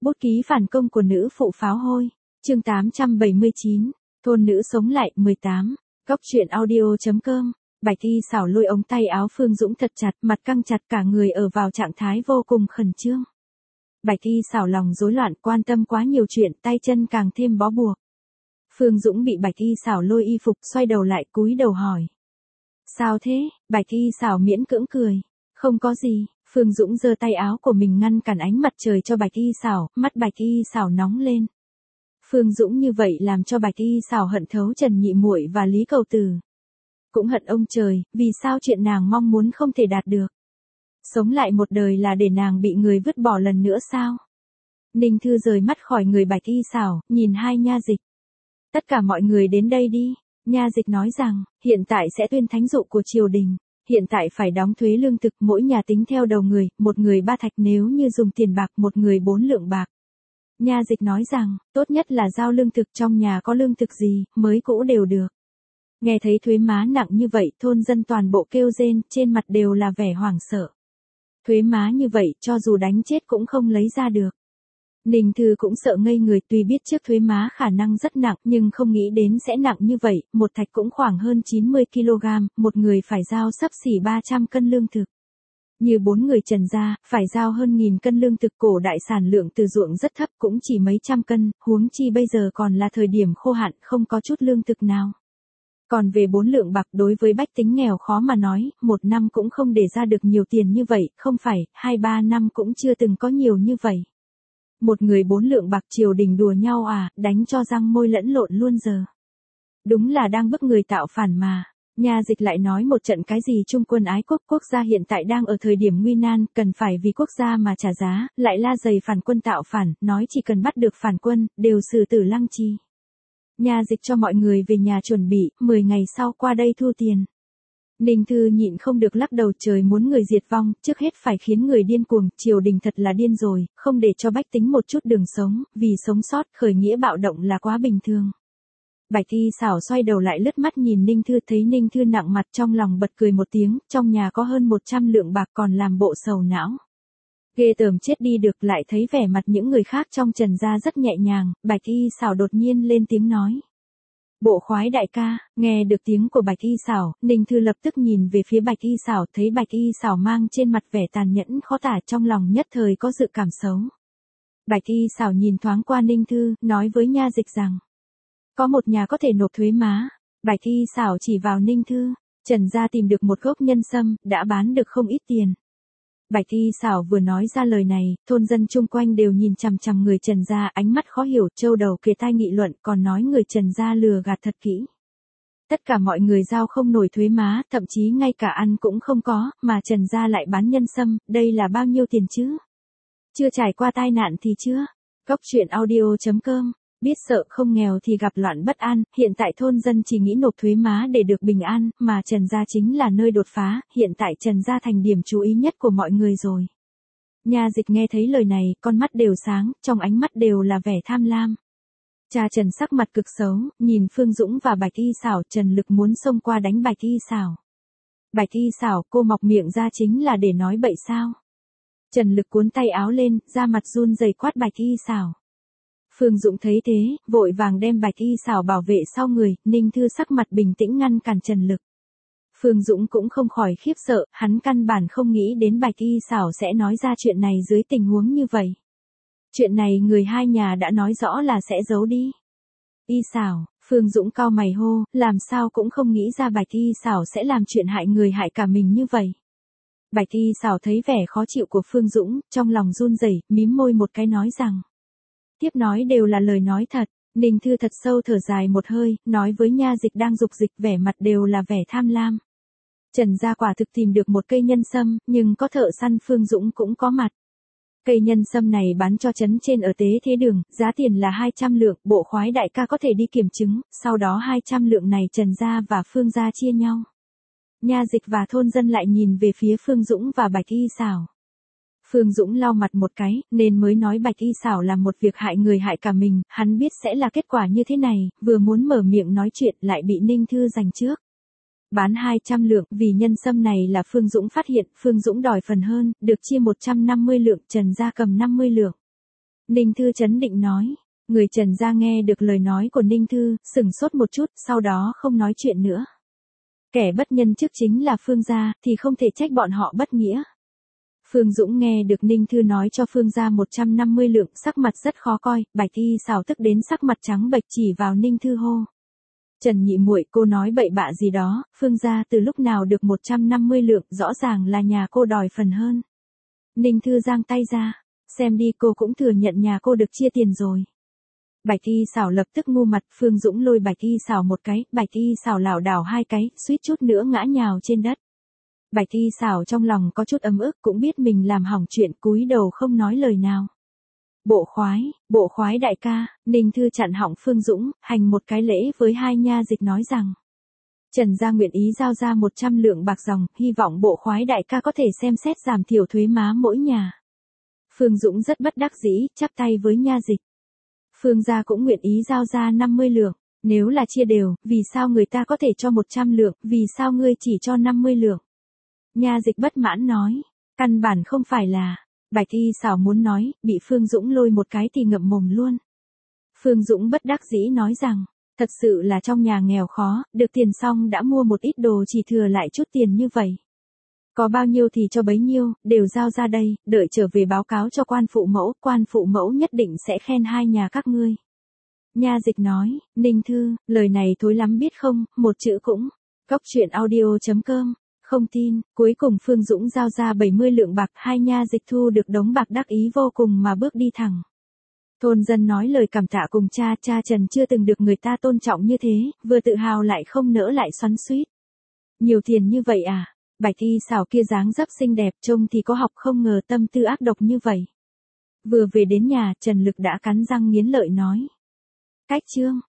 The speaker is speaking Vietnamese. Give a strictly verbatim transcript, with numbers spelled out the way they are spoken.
Bút ký phản công của nữ phụ pháo hôi. Chương tám trăm bảy mươi chín. Thôn nữ sống lại. mười tám. Góc truyện audio chấm com. Bạch Y Xảo lôi ống tay áo Phương Dũng thật chặt, mặt căng chặt, cả người ở vào trạng thái vô cùng khẩn trương. Bạch Y Xảo lòng rối loạn, quan tâm quá nhiều chuyện, tay chân càng thêm bó buộc. Phương Dũng bị Bạch Y Xảo lôi y phục, xoay đầu lại cúi đầu hỏi. Sao thế? Bạch Y Xảo miễn cưỡng cười. Không có gì. Phương Dũng giơ tay áo của mình ngăn cản ánh mặt trời cho Bạch Y Xảo, mắt Bạch Y Xảo nóng lên. Phương Dũng như vậy làm cho Bạch Y Xảo hận thấu Trần Nhị Muội và Lý Cầu Tử. Cũng hận ông trời, vì sao chuyện nàng mong muốn không thể đạt được. Sống lại một đời là để nàng bị người vứt bỏ lần nữa sao? Ninh Thư rời mắt khỏi người Bạch Y Xảo, nhìn hai nha dịch. Tất cả mọi người đến đây đi. Nha dịch nói rằng, hiện tại sẽ tuyên thánh dụ của triều đình. Hiện tại phải đóng thuế lương thực, mỗi nhà tính theo đầu người, một người ba thạch, nếu như dùng tiền bạc một người bốn lượng bạc. Nha dịch nói rằng, tốt nhất là giao lương thực, trong nhà có lương thực gì, mới cũ đều được. Nghe thấy thuế má nặng như vậy, thôn dân toàn bộ kêu rên, trên mặt đều là vẻ hoảng sợ. Thuế má như vậy, cho dù đánh chết cũng không lấy ra được. Ninh Thư cũng sợ ngây người, tuy biết trước thuế má khả năng rất nặng, nhưng không nghĩ đến sẽ nặng như vậy, một thạch cũng khoảng hơn chín mươi ki lô gam, một người phải giao xấp xỉ ba trăm cân lương thực. Như bốn người Trần gia, phải giao hơn nghìn cân lương thực, cổ đại sản lượng từ ruộng rất thấp, cũng chỉ mấy trăm cân, huống chi bây giờ còn là thời điểm khô hạn, không có chút lương thực nào. Còn về bốn lượng bạc, đối với bách tính nghèo khó mà nói, một năm cũng không để ra được nhiều tiền như vậy, không phải, hai ba năm cũng chưa từng có nhiều như vậy. Một người bốn lượng bạc, triều đình đùa nhau à, đánh cho răng môi lẫn lộn luôn giờ. Đúng là đang bức người tạo phản mà. Nha dịch lại nói một trận cái gì trung quân ái quốc, quốc gia hiện tại đang ở thời điểm nguy nan, cần phải vì quốc gia mà trả giá, lại la dày phản quân tạo phản, nói chỉ cần bắt được phản quân, đều xử tử lăng chi. Nha dịch cho mọi người về nhà chuẩn bị, mười ngày sau qua đây thu tiền. Ninh Thư nhịn không được lắc đầu, trời muốn người diệt vong, trước hết phải khiến người điên cuồng, triều đình thật là điên rồi, không để cho bách tính một chút đường sống, vì sống sót, khởi nghĩa bạo động là quá bình thường. Bạch Y Xảo xoay đầu lại lướt mắt nhìn Ninh Thư, thấy Ninh Thư nặng mặt, trong lòng bật cười một tiếng, trong nhà có hơn một trăm lượng bạc còn làm bộ sầu não. Ghê tởm chết đi được, lại thấy vẻ mặt những người khác trong Trần gia rất nhẹ nhàng, Bạch Y Xảo đột nhiên lên tiếng nói. Bộ khoái đại ca. Nghe được tiếng của Bạch Y Xảo, Ninh Thư lập tức nhìn về phía Bạch Y Xảo, thấy Bạch Y Xảo mang trên mặt vẻ tàn nhẫn khó tả, trong lòng nhất thời có dự cảm xấu. Bạch Y Xảo nhìn thoáng qua Ninh Thư, nói với nha dịch rằng, có một nhà có thể nộp thuế má. Bạch Y Xảo chỉ vào Ninh Thư, Trần gia tìm được một gốc nhân sâm, đã bán được không ít tiền. Bạch Y Xảo vừa nói ra lời này, thôn dân chung quanh đều nhìn chằm chằm người Trần gia, ánh mắt khó hiểu, trâu đầu kề tai nghị luận, còn nói người Trần gia lừa gạt thật kỹ. Tất cả mọi người giao không nổi thuế má, thậm chí ngay cả ăn cũng không có, mà Trần gia lại bán nhân sâm, đây là bao nhiêu tiền chứ? Chưa trải qua tai nạn thì chưa? Góc truyện audio chấm com. Biết sợ không nghèo thì gặp loạn bất an, hiện tại thôn dân chỉ nghĩ nộp thuế má để được bình an, mà Trần gia chính là nơi đột phá, hiện tại Trần gia thành điểm chú ý nhất của mọi người rồi. Nha dịch nghe thấy lời này, con mắt đều sáng, trong ánh mắt đều là vẻ tham lam. Cha Trần sắc mặt cực xấu, nhìn Phương Dũng và Bạch Y Xảo, Trần Lực muốn xông qua đánh Bạch Y Xảo. Bạch Y Xảo, cô mọc miệng ra chính là để nói bậy sao? Trần Lực cuốn tay áo lên, da mặt run rẩy quát Bạch Y Xảo. Phương Dũng thấy thế, vội vàng đem Bạch Y Xảo bảo vệ sau người, Ninh Thư sắc mặt bình tĩnh ngăn cản Trần Lực. Phương Dũng cũng không khỏi khiếp sợ, hắn căn bản không nghĩ đến Bạch Y Xảo sẽ nói ra chuyện này dưới tình huống như vậy. Chuyện này người hai nhà đã nói rõ là sẽ giấu đi. Y Xảo, Phương Dũng cau mày hô, làm sao cũng không nghĩ ra Bạch Y Xảo sẽ làm chuyện hại người hại cả mình như vậy. Bạch Y Xảo thấy vẻ khó chịu của Phương Dũng, trong lòng run rẩy, mím môi một cái nói rằng. Tiếp nói đều là lời nói thật. Ninh Thư thật sâu thở dài một hơi, nói với nha dịch đang dục dịch, vẻ mặt đều là vẻ tham lam. Trần gia quả thực tìm được một cây nhân sâm, nhưng có thợ săn Phương Dũng cũng có mặt. Cây nhân sâm này bán cho trấn trên ở Tế Thế Đường, giá tiền là hai trăm lượng, bộ khoái đại ca có thể đi kiểm chứng, sau đó hai trăm lượng này Trần gia và Phương gia chia nhau. Nha dịch và thôn dân lại nhìn về phía Phương Dũng và Bạch Y Xảo. Phương Dũng lau mặt một cái, nên mới nói Bạch Y Xảo làm một việc hại người hại cả mình, hắn biết sẽ là kết quả như thế này, vừa muốn mở miệng nói chuyện lại bị Ninh Thư giành trước. Bán hai trăm lượng, vì nhân sâm này là Phương Dũng phát hiện, Phương Dũng đòi phần hơn, được chia một trăm năm mươi lượng, Trần gia cầm năm mươi lượng. Ninh Thư trấn định nói. Người Trần gia nghe được lời nói của Ninh Thư, sửng sốt một chút, sau đó không nói chuyện nữa. Kẻ bất nhân trước chính là Phương gia, thì không thể trách bọn họ bất nghĩa. Phương Dũng nghe được Ninh Thư nói cho Phương gia một trăm năm mươi lượng, sắc mặt rất khó coi, Bạch Y xảo tức đến sắc mặt trắng bệch chỉ vào Ninh Thư hô. Trần nhị muội, cô nói bậy bạ gì đó, Phương gia từ lúc nào được một trăm năm mươi lượng, rõ ràng là nhà cô đòi phần hơn. Ninh Thư giang tay ra, xem đi, cô cũng thừa nhận nhà cô được chia tiền rồi. Bạch Y xảo lập tức ngu mặt, Phương Dũng lôi Bạch Y xảo một cái, Bạch Y xảo lảo đảo hai cái, suýt chút nữa ngã nhào trên đất. Bạch Y xảo trong lòng có chút ấm ức, cũng biết mình làm hỏng chuyện, cúi đầu không nói lời nào. Bộ khoái, bộ khoái đại ca, Ninh Thư chặn họng Phương Dũng, hành một cái lễ với hai nha dịch nói rằng. Trần gia nguyện ý giao ra một trăm lượng bạc dòng, hy vọng bộ khoái đại ca có thể xem xét giảm thiểu thuế má mỗi nhà. Phương Dũng rất bất đắc dĩ, chắp tay với nha dịch. Phương gia cũng nguyện ý giao ra năm mươi lượng, nếu là chia đều, vì sao người ta có thể cho một trăm lượng, vì sao ngươi chỉ cho năm mươi lượng? Nha dịch bất mãn nói, căn bản không phải là, Bạch Y xảo muốn nói, bị Phương Dũng lôi một cái thì ngậm mồm luôn. Phương Dũng bất đắc dĩ nói rằng, thật sự là trong nhà nghèo khó, được tiền xong đã mua một ít đồ chỉ thừa lại chút tiền như vậy. Có bao nhiêu thì cho bấy nhiêu, đều giao ra đây, đợi trở về báo cáo cho quan phụ mẫu, quan phụ mẫu nhất định sẽ khen hai nhà các ngươi. Nha dịch nói, Ninh Thư, lời này thối lắm biết không, một chữ cũng. Cóc truyện audio chấm com, không tin, cuối cùng Phương Dũng giao ra bảy mươi lượng bạc, hai nha dịch thu được đống bạc đắc ý vô cùng mà bước đi thẳng. Thôn dân nói lời cảm tạ cùng cha, cha Trần chưa từng được người ta tôn trọng như thế, vừa tự hào lại không nỡ lại xoắn xuýt. Nhiều tiền như vậy à? Bạch Y xảo kia dáng dấp xinh đẹp, trông thì có học, không ngờ tâm tư ác độc như vậy. Vừa về đến nhà, Trần Lực đã cắn răng nghiến lợi nói. Cách chương.